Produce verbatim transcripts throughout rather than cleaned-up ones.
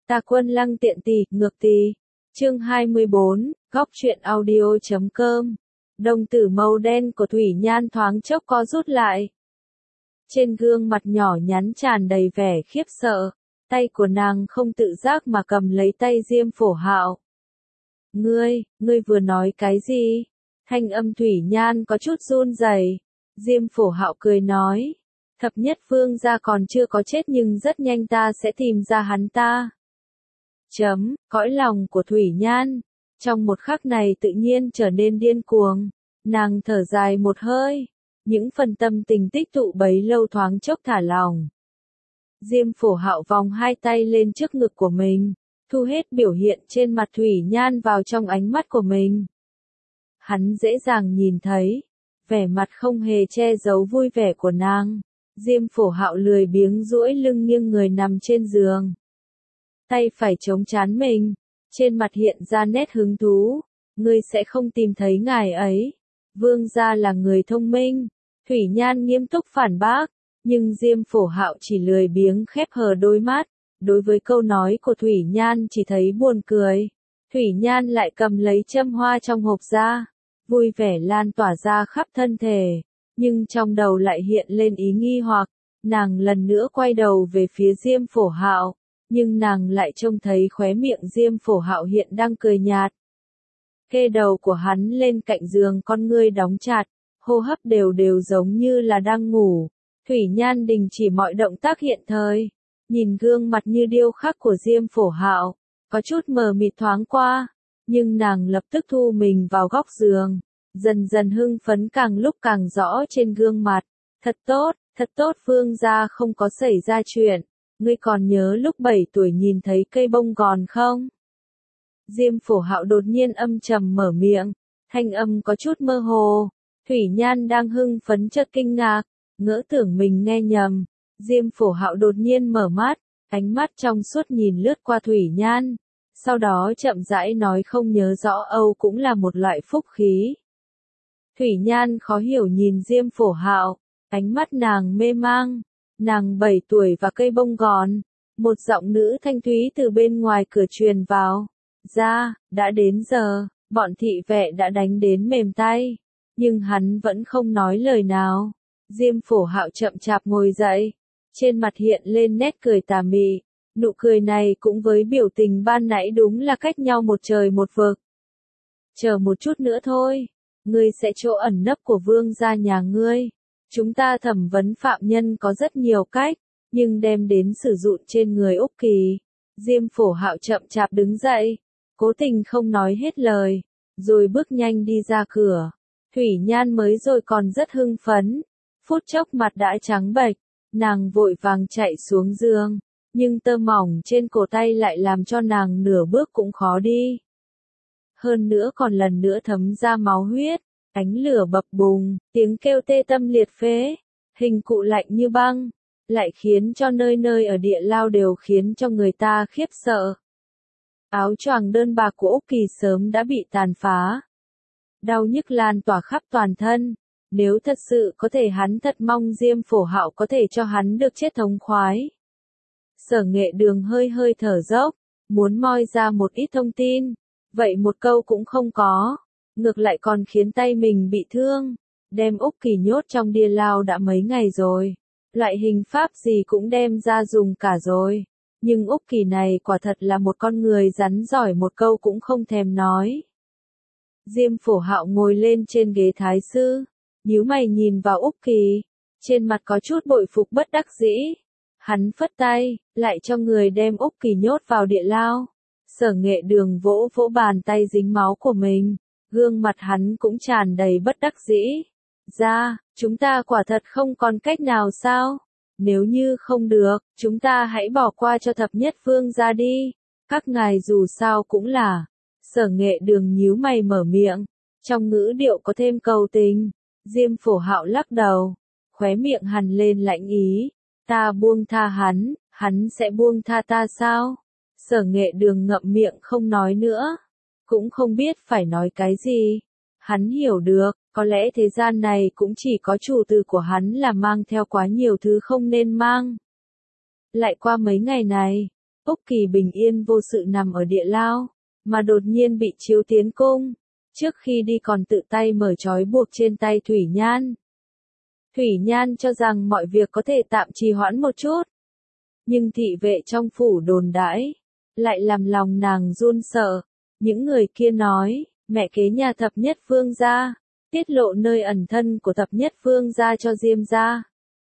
Ta Quân Lăng tiện tì, ngược tì. Chương hai mươi bốn, góc truyện audio chấm com. Đồng tử màu đen của Thủy Nhan thoáng chốc co rút lại. Trên gương mặt nhỏ nhắn tràn đầy vẻ khiếp sợ, tay của nàng không tự giác mà cầm lấy tay Diêm Phổ Hạo. Ngươi, ngươi vừa nói cái gì? Thanh âm Thủy Nhan có chút run rẩy. Diêm Phổ Hạo cười nói, thập nhất vương gia còn chưa có chết nhưng rất nhanh ta sẽ tìm ra hắn ta. Chấm, cõi lòng của Thủy Nhan, trong một khắc này tự nhiên trở nên điên cuồng, nàng thở dài một hơi, những phần tâm tình tích tụ bấy lâu thoáng chốc thả lỏng. Diêm Phổ Hạo vòng hai tay lên trước ngực của mình, thu hết biểu hiện trên mặt Thủy Nhan vào trong ánh mắt của mình. Hắn dễ dàng nhìn thấy, vẻ mặt không hề che giấu vui vẻ của nàng. Diêm Phổ Hạo lười biếng duỗi lưng nghiêng người nằm trên giường. Tay phải chống trán mình, trên mặt hiện ra nét hứng thú. Ngươi sẽ không tìm thấy ngài ấy. Vương gia là người thông minh. Thủy Nhan nghiêm túc phản bác, nhưng Diêm Phổ Hạo chỉ lười biếng khép hờ đôi mắt. Đối với câu nói của Thủy Nhan chỉ thấy buồn cười. Thủy Nhan lại cầm lấy châm hoa trong hộp ra, vui vẻ lan tỏa ra khắp thân thể, nhưng trong đầu lại hiện lên ý nghi hoặc. Nàng lần nữa quay đầu về phía Diêm Phổ Hạo, nhưng nàng lại trông thấy khóe miệng Diêm Phổ Hạo hiện đang cười nhạt. Kê đầu của hắn lên cạnh giường, con ngươi đóng chặt, hô hấp đều đều giống như là đang ngủ. Thủy Nhan đình chỉ mọi động tác hiện thời, nhìn gương mặt như điêu khắc của Diêm Phổ Hạo, có chút mờ mịt thoáng qua, nhưng nàng lập tức thu mình vào góc giường, dần dần hưng phấn càng lúc càng rõ trên gương mặt. Thật tốt, thật tốt, vương gia không có xảy ra chuyện. Ngươi còn nhớ lúc bảy tuổi nhìn thấy cây bông gòn không? Diêm Phổ Hạo đột nhiên âm trầm mở miệng, thanh âm có chút mơ hồ. Thủy Nhan đang hưng phấn chợt kinh ngạc, ngỡ tưởng mình nghe nhầm. Diêm Phổ Hạo đột nhiên mở mắt, ánh mắt trong suốt nhìn lướt qua Thủy Nhan, sau đó chậm rãi nói, không nhớ rõ Âu cũng là một loại phúc khí. Thủy Nhan khó hiểu nhìn Diêm Phổ Hạo, ánh mắt nàng mê mang. Nàng bảy tuổi và cây bông gòn, một giọng nữ thanh thúy từ bên ngoài cửa truyền vào. Ra, đã đến giờ, bọn thị vệ đã đánh đến mềm tay, nhưng hắn vẫn không nói lời nào. Diêm Phổ Hạo chậm chạp ngồi dậy, trên mặt hiện lên nét cười tà mị, nụ cười này cũng với biểu tình ban nãy đúng là cách nhau một trời một vực. Chờ một chút nữa thôi, ngươi sẽ chỗ ẩn nấp của vương gia nhà ngươi. Chúng ta thẩm vấn phạm nhân có rất nhiều cách, nhưng đem đến sử dụng trên người Úc Kỳ. Diêm Phổ Hạo chậm chạp đứng dậy, cố tình không nói hết lời, rồi bước nhanh đi ra cửa. Thủy Nhan mới rồi còn rất hưng phấn, phút chốc mặt đã trắng bệch, nàng vội vàng chạy xuống giường, nhưng tơ mỏng trên cổ tay lại làm cho nàng nửa bước cũng khó đi. Hơn nữa còn lần nữa thấm ra máu huyết. Ánh lửa bập bùng, tiếng kêu tê tâm liệt phế, hình cụ lạnh như băng, lại khiến cho nơi nơi ở địa lao đều khiến cho người ta khiếp sợ. Áo choàng đơn bạc của Úc Kỳ sớm đã bị tàn phá. Đau nhức lan tỏa khắp toàn thân, nếu thật sự có thể hắn thật mong Diêm Phổ Hạo có thể cho hắn được chết thống khoái. Sở Nghệ Đường hơi hơi thở dốc, muốn moi ra một ít thông tin, vậy một câu cũng không có. Ngược lại còn khiến tay mình bị thương, đem Úc Kỳ nhốt trong địa lao đã mấy ngày rồi, loại hình pháp gì cũng đem ra dùng cả rồi, nhưng Úc Kỳ này quả thật là một con người rắn giỏi, một câu cũng không thèm nói. Diêm Phổ Hạo ngồi lên trên ghế thái sư, nhíu mày nhìn vào Úc Kỳ, trên mặt có chút bội phục bất đắc dĩ, hắn phất tay, lại cho người đem Úc Kỳ nhốt vào địa lao. Sở Nghệ Đường vỗ vỗ bàn tay dính máu của mình. Gương mặt hắn cũng tràn đầy bất đắc dĩ. Ra, chúng ta quả thật không còn cách nào sao? Nếu như không được, chúng ta hãy bỏ qua cho thập nhất vương gia đi. Các ngài dù sao cũng là. Sở Nghệ Đường nhíu mày mở miệng, trong ngữ điệu có thêm cầu tình. Diêm Phổ Hạo lắc đầu, khóe miệng hằn lên lạnh ý. Ta buông tha hắn, hắn sẽ buông tha ta sao? Sở Nghệ Đường ngậm miệng không nói nữa. Cũng không biết phải nói cái gì. Hắn hiểu được, có lẽ thế gian này cũng chỉ có chủ tử của hắn là mang theo quá nhiều thứ không nên mang. Lại qua mấy ngày này, Úc Kỳ bình yên vô sự nằm ở địa lao, mà đột nhiên bị chiếu tiến cung. Trước khi đi còn tự tay mở trói buộc trên tay Thủy Nhan. Thủy Nhan cho rằng mọi việc có thể tạm trì hoãn một chút. Nhưng thị vệ trong phủ đồn đãi, lại làm lòng nàng run sợ. Những người kia nói, mẹ kế nhà thập nhất vương gia, tiết lộ nơi ẩn thân của thập nhất vương gia cho Diêm gia.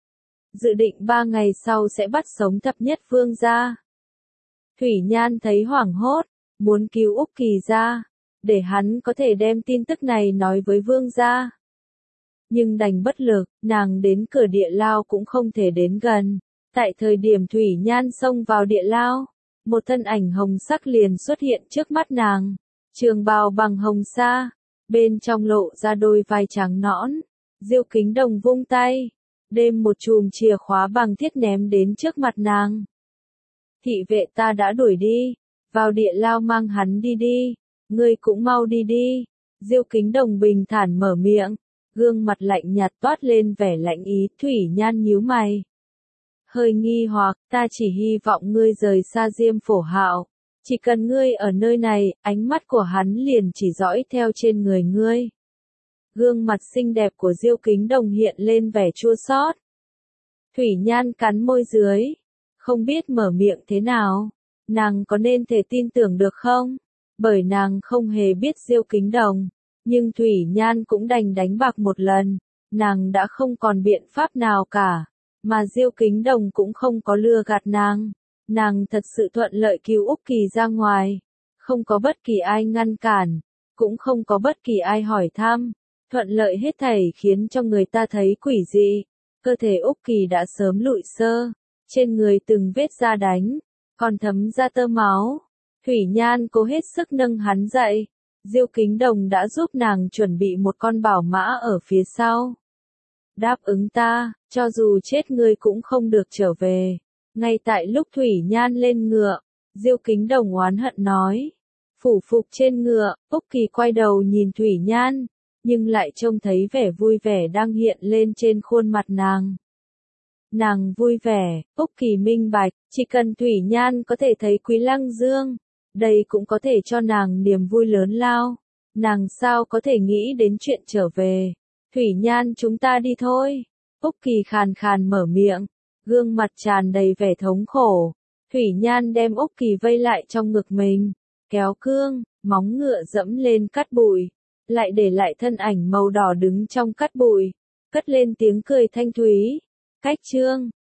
Dự định ba ngày sau sẽ bắt sống thập nhất vương gia. Thủy Nhan thấy hoảng hốt, muốn cứu Úc Kỳ ra, để hắn có thể đem tin tức này nói với vương gia. Nhưng đành bất lực, nàng đến cửa địa lao cũng không thể đến gần. Tại thời điểm Thủy Nhan xông vào địa lao, một thân ảnh hồng sắc liền xuất hiện trước mắt nàng. Trường bào bằng hồng sa, bên trong lộ ra đôi vai trắng nõn. Diêu Kính Đồng vung tay, đem một chùm chìa khóa bằng thiết ném đến trước mặt nàng. Thị vệ ta đã đuổi đi, vào địa lao mang hắn đi đi, ngươi cũng mau đi đi. Diêu Kính Đồng bình thản mở miệng, gương mặt lạnh nhạt toát lên vẻ lạnh ý. Thủy Nhan nhíu mày, hơi nghi hoặc, ta chỉ hy vọng ngươi rời xa Diêm Phổ Hạo, chỉ cần ngươi ở nơi này, ánh mắt của hắn liền chỉ dõi theo trên người ngươi. Gương mặt xinh đẹp của Diêu Kính Đồng hiện lên vẻ chua xót. Thủy Nhan cắn môi dưới, không biết mở miệng thế nào, nàng có nên thể tin tưởng được không? Bởi nàng không hề biết Diêu Kính Đồng, nhưng Thủy Nhan cũng đành đánh bạc một lần, nàng đã không còn biện pháp nào cả, mà Diêu Kính Đồng cũng không có lừa gạt nàng, nàng thật sự thuận lợi cứu Úc Kỳ ra ngoài, không có bất kỳ ai ngăn cản, cũng không có bất kỳ ai hỏi thăm, thuận lợi hết thảy khiến cho người ta thấy quỷ dị, cơ thể Úc Kỳ đã sớm lụi sơ, trên người từng vết da đánh, còn thấm ra tơ máu. Thủy Nhan cố hết sức nâng hắn dậy, Diêu Kính Đồng đã giúp nàng chuẩn bị một con bảo mã ở phía sau. Đáp ứng ta, cho dù chết ngươi cũng không được trở về. Ngay tại lúc Thủy Nhan lên ngựa, Diêu Kính Đồng oán hận nói. Phủ phục trên ngựa, Úc Kỳ quay đầu nhìn Thủy Nhan, nhưng lại trông thấy vẻ vui vẻ đang hiện lên trên khuôn mặt nàng. Nàng vui vẻ, Úc Kỳ minh bạch, chỉ cần Thủy Nhan có thể thấy Quý Lăng Dương, đây cũng có thể cho nàng niềm vui lớn lao. Nàng sao có thể nghĩ đến chuyện trở về. Thủy Nhan chúng ta đi thôi. Úc Kỳ khàn khàn mở miệng, gương mặt tràn đầy vẻ thống khổ. Thủy Nhan đem Úc Kỳ vây lại trong ngực mình, kéo cương, móng ngựa dẫm lên cát bụi, lại để lại thân ảnh màu đỏ đứng trong cát bụi, cất lên tiếng cười thanh thúy. Cách chương